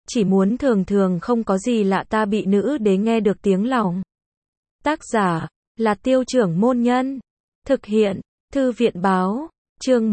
chỉ muốn thường thường không có gì lạ ta bị nữ đế nghe được tiếng lòng. Tác giả là Tiêu Trưởng Môn Nhân. Thực hiện Thư viện báo. Chương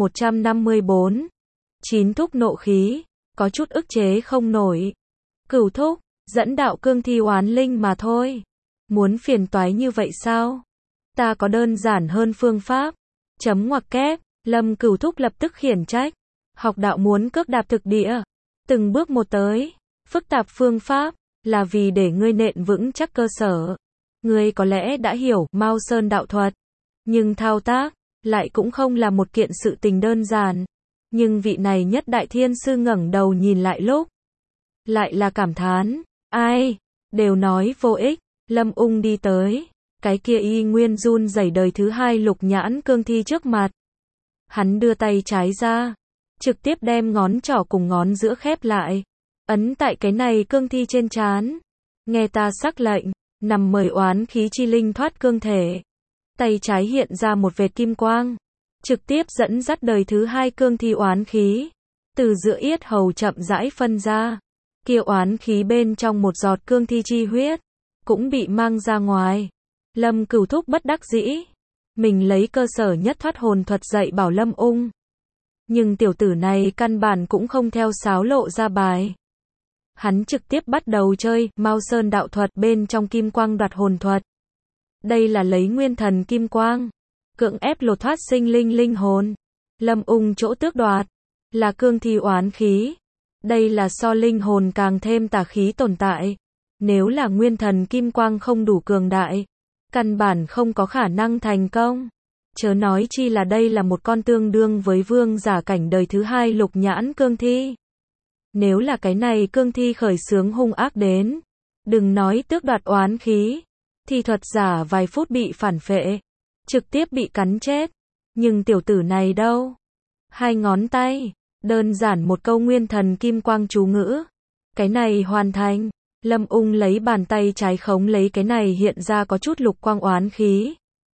154. Chín thúc nộ khí, có chút ức chế không nổi. Cửu thúc, dẫn đạo cương thi oán linh mà thôi. Muốn phiền toái như vậy sao? Ta có đơn giản hơn phương pháp. Chấm ngoặc kép, Lâm Cửu thúc lập tức khiển trách. Học đạo muốn cước đạp thực địa, từng bước một tới. Phức tạp phương pháp, là vì để ngươi nện vững chắc cơ sở. Ngươi có lẽ đã hiểu Mao Sơn đạo thuật, nhưng thao tác, lại cũng không là một kiện sự tình đơn giản. Nhưng vị này nhất đại thiên sư ngẩng đầu nhìn lại lúc, lại là cảm thán, ai, đều nói vô ích. Lâm Ung đi tới, cái kia y nguyên run rẩy đời thứ hai lục nhãn cương thi trước mặt. Hắn đưa tay trái ra, trực tiếp đem ngón trỏ cùng ngón giữa khép lại, ấn tại cái này cương thi trên trán. Nghe ta sắc lệnh, nằm mời oán khí chi linh thoát cương thể. Tay trái hiện ra một vệt kim quang, trực tiếp dẫn dắt đời thứ hai cương thi oán khí, từ giữa yết hầu chậm rãi phân ra. Kia oán khí bên trong một giọt cương thi chi huyết, cũng bị mang ra ngoài. Lâm Cửu thúc bất đắc dĩ, mình lấy cơ sở nhất thoát hồn thuật dạy bảo Lâm Ung. Nhưng tiểu tử này căn bản cũng không theo sáo lộ ra bài. Hắn trực tiếp bắt đầu chơi Mao Sơn đạo thuật bên trong kim quang đoạt hồn thuật. Đây là lấy nguyên thần kim quang, cưỡng ép lột thoát sinh linh linh hồn. Lâm Ung chỗ tước đoạt, là cương thi oán khí. Đây là so linh hồn càng thêm tà khí tồn tại. Nếu là nguyên thần kim quang không đủ cường đại, căn bản không có khả năng thành công. Chớ nói chi là đây là một con tương đương với vương giả cảnh đời thứ hai lục nhãn cương thi. Nếu là cái này cương thi khởi xướng hung ác đến, đừng nói tước đoạt oán khí, thì thuật giả vài phút bị phản phệ, trực tiếp bị cắn chết. Nhưng tiểu tử này đâu? Hai ngón tay, đơn giản một câu nguyên thần kim quang chú ngữ. Cái này hoàn thành. Lâm Ung lấy bàn tay trái khống lấy cái này hiện ra có chút lục quang oán khí.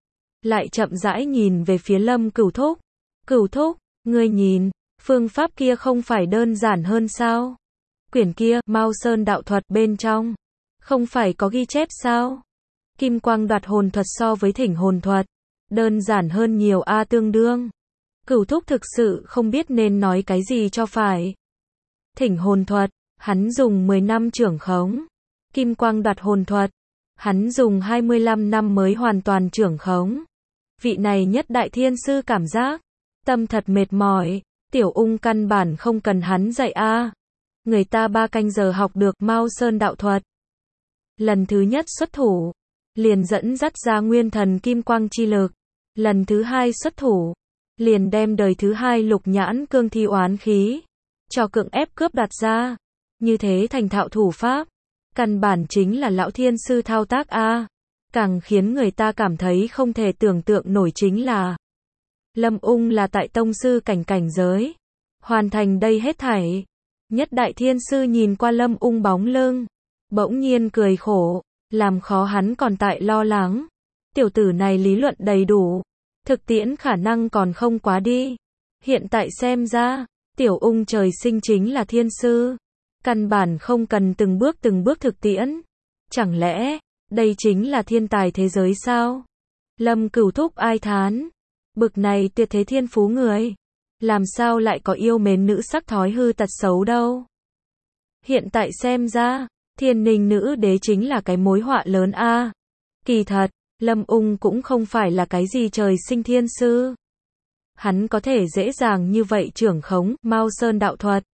Lại chậm rãi nhìn về phía Lâm Cửu thúc. Cửu thúc, ngươi nhìn, phương pháp kia không phải đơn giản hơn sao? Quyển kia, Mao Sơn đạo thuật bên trong, không phải có ghi chép sao? Kim quang đoạt hồn thuật so với thỉnh hồn thuật, đơn giản hơn nhiều a tương đương. Cửu thúc thực sự không biết nên nói cái gì cho phải. Thỉnh hồn thuật, hắn dùng 10 năm trưởng khống. Kim quang đoạt hồn thuật, hắn dùng 25 năm mới hoàn toàn trưởng khống. Vị này nhất đại thiên sư cảm giác tâm thật mệt mỏi. Tiểu Ung căn bản không cần hắn dạy a. Người ta 3 canh giờ học được Mao Sơn đạo thuật. Lần thứ nhất xuất thủ, liền dẫn dắt ra nguyên thần kim quang chi lực. Lần thứ hai xuất thủ, liền đem đời thứ hai lục nhãn cương thi oán khí cho cưỡng ép cướp đoạt ra. Như thế thành thạo thủ pháp, căn bản chính là lão thiên sư thao tác a. Càng khiến người ta cảm thấy không thể tưởng tượng nổi chính là Lâm Ung là tại tông sư cảnh giới, hoàn thành đây hết thảy. Nhất đại thiên sư nhìn qua Lâm Ung bóng lưng, bỗng nhiên cười khổ, làm khó hắn còn tại lo lắng. Tiểu tử này lý luận đầy đủ, thực tiễn khả năng còn không quá đi. Hiện tại xem ra, Tiểu Ung trời sinh chính là thiên sư, căn bản không cần từng bước thực tiễn. Chẳng lẽ, đây chính là thiên tài thế giới sao? Lâm Cửu thúc ai thán, bực này tuyệt thế thiên phú người, làm sao lại có yêu mến nữ sắc thói hư tật xấu đâu? Hiện tại xem ra, Thiên Ninh nữ đế chính là cái mối họa lớn a. Kỳ thật, Lâm Ung cũng không phải là cái gì trời sinh thiên sư. Hắn có thể dễ dàng như vậy trưởng khống Mao Sơn đạo thuật,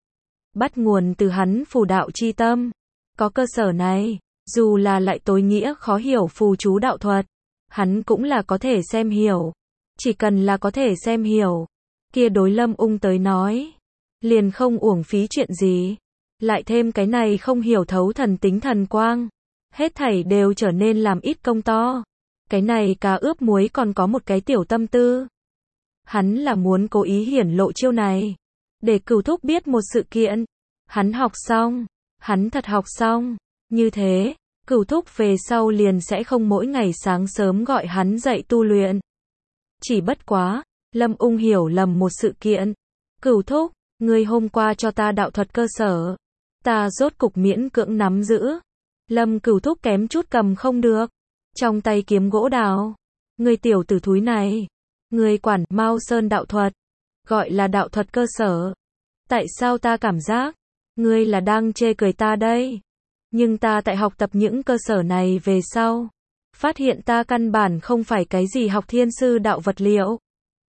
bắt nguồn từ hắn phù đạo chi tâm. Có cơ sở này, dù là lại tối nghĩa khó hiểu phù chú đạo thuật, hắn cũng là có thể xem hiểu. Chỉ cần là có thể xem hiểu, kia đối Lâm Ung tới nói, liền không uổng phí chuyện gì. Lại thêm cái này không hiểu thấu thần tính thần quang, hết thảy đều trở nên làm ít công to. Cái này cá ướp muối còn có một cái tiểu tâm tư. Hắn là muốn cố ý hiển lộ chiêu này, để Cửu thúc biết một sự kiện. Hắn học xong, hắn thật học xong. Như thế, Cửu thúc về sau liền sẽ không mỗi ngày sáng sớm gọi hắn dậy tu luyện. Chỉ bất quá, Lâm Ung hiểu lầm một sự kiện. Cửu thúc, ngươi hôm qua cho ta đạo thuật cơ sở, Ta rốt cục miễn cưỡng nắm giữ. Lâm Cửu Thúc kém chút cầm không được. Trong tay kiếm gỗ đào. Ngươi tiểu tử thúi này. Ngươi quản Mao Sơn đạo thuật. Gọi là đạo thuật cơ sở. Tại sao ta cảm giác ngươi là đang chê cười ta đây? Nhưng ta tại học tập những cơ sở này về sau, phát hiện ta căn bản không phải cái gì học thiên sư đạo vật liệu.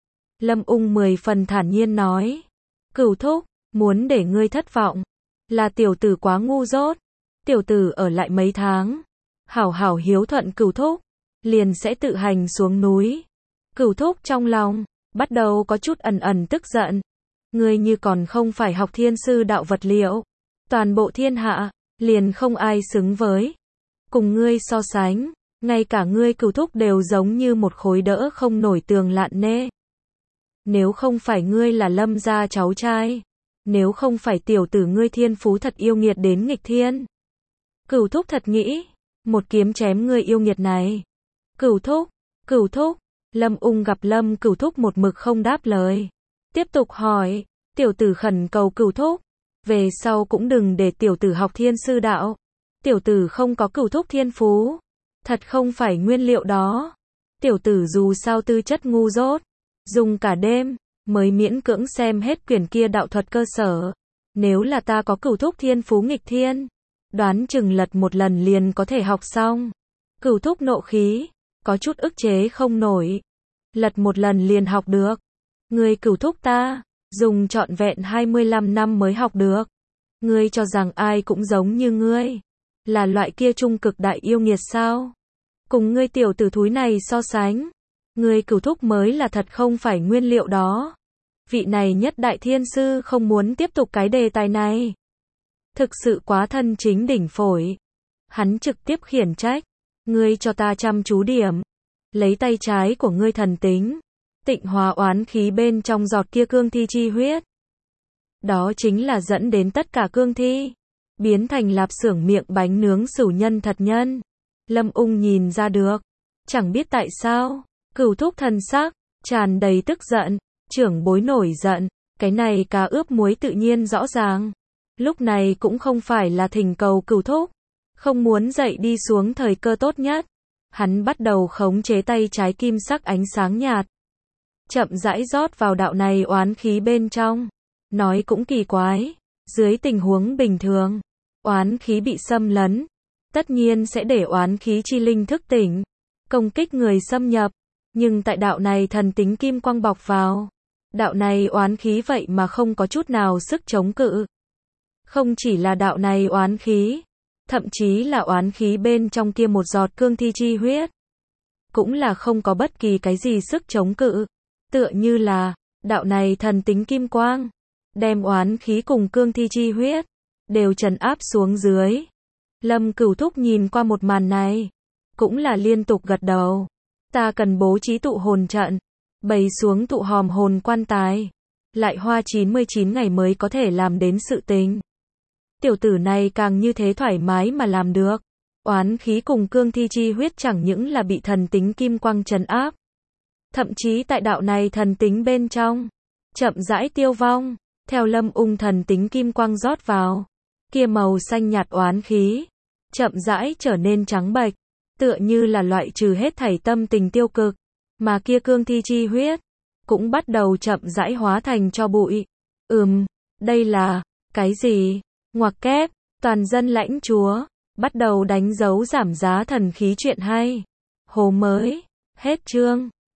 Lâm Ung 10 phần thản nhiên nói. Cửu Thúc, muốn để ngươi thất vọng, là tiểu tử quá ngu dốt. Tiểu tử ở lại mấy tháng, hảo hảo hiếu thuận Cửu Thúc, liền sẽ tự hành xuống núi. Cửu Thúc trong lòng, bắt đầu có chút ẩn ẩn tức giận. Ngươi như còn không phải học thiên sư đạo vật liệu. Toàn bộ thiên hạ, liền không ai xứng với. Cùng ngươi so sánh, ngay cả ngươi Cửu Thúc đều giống như một khối đỡ không nổi tường lạn nê. Nếu không phải ngươi là Lâm gia cháu trai, nếu không phải tiểu tử ngươi thiên phú thật yêu nghiệt đến nghịch thiên. Cửu Thúc thật nghĩ, một kiếm chém ngươi yêu nghiệt này. Cửu Thúc, Lâm Ung gặp Lâm Cửu Thúc một mực không đáp lời. Tiếp tục hỏi, tiểu tử khẩn cầu Cửu Thúc, về sau cũng đừng để tiểu tử học thiên sư đạo. Tiểu tử không có Cửu Thúc thiên phú, thật không phải nguyên liệu đó. Tiểu tử dù sao tư chất ngu dốt, dùng cả đêm, mới miễn cưỡng xem hết quyển kia đạo thuật cơ sở. Nếu là ta có Cửu Thúc thiên phú nghịch thiên, đoán chừng lật một lần liền có thể học xong. Cửu Thúc nộ khí, có chút ức chế không nổi. Lật một lần liền học được. Ngươi Cửu Thúc ta, dùng trọn vẹn 25 năm mới học được. Ngươi cho rằng ai cũng giống như ngươi, là loại kia trung cực đại yêu nghiệt sao? Cùng ngươi tiểu tử thúi này so sánh, ngươi Cửu Thúc mới là thật không phải nguyên liệu đó. Vị này nhất đại thiên sư không muốn tiếp tục cái đề tài này. Thực sự quá thân chính đỉnh phổi. Hắn trực tiếp khiển trách. Ngươi cho ta chăm chú điểm. Lấy tay trái của ngươi thần tính, tịnh hóa oán khí bên trong giọt kia cương thi chi huyết. Đó chính là dẫn đến tất cả cương thi biến thành lạp xưởng miệng bánh nướng sửu nhân thật nhân. Lâm Ung nhìn ra được, chẳng biết tại sao, Cửu Thúc thần sắc tràn đầy tức giận, trưởng bối nổi giận, cái này cá ướp muối tự nhiên rõ ràng. Lúc này cũng không phải là thỉnh cầu Cửu Thúc, không muốn dậy đi xuống thời cơ tốt nhất. Hắn bắt đầu khống chế tay trái kim sắc ánh sáng nhạt, chậm rãi rót vào đạo này oán khí bên trong. Nói cũng kỳ quái, dưới tình huống bình thường, oán khí bị xâm lấn, tất nhiên sẽ để oán khí chi linh thức tỉnh, công kích người xâm nhập. Nhưng tại đạo này thần tính kim quang bọc vào, đạo này oán khí vậy mà không có chút nào sức chống cự. Không chỉ là đạo này oán khí, thậm chí là oán khí bên trong kia một giọt cương thi chi huyết, cũng là không có bất kỳ cái gì sức chống cự. Tựa như là, đạo này thần tính kim quang, đem oán khí cùng cương thi chi huyết, đều trấn áp xuống dưới. Lâm Cửu Thúc nhìn qua một màn này, cũng là liên tục gật đầu. Ta cần bố trí tụ hồn trận, bày xuống tụ hòm hồn quan tài, lại hoa 99 ngày mới có thể làm đến sự tình. Tiểu tử này càng như thế thoải mái mà làm được. Oán khí cùng cương thi chi huyết chẳng những là bị thần tính kim quang trấn áp, thậm chí tại đạo này thần tính bên trong, chậm rãi tiêu vong. Theo Lâm Ung thần tính kim quang rót vào, kia màu xanh nhạt oán khí, chậm rãi trở nên trắng bệch, tựa như là loại trừ hết thảy tâm tình tiêu cực. Mà kia cương thi chi huyết, cũng bắt đầu chậm rãi hóa thành tro bụi. Đây là, cái gì? Ngoặc kép, toàn dân lãnh chúa, bắt đầu đánh dấu giảm giá thần khí chuyện hay. Hồ mới, hết chương.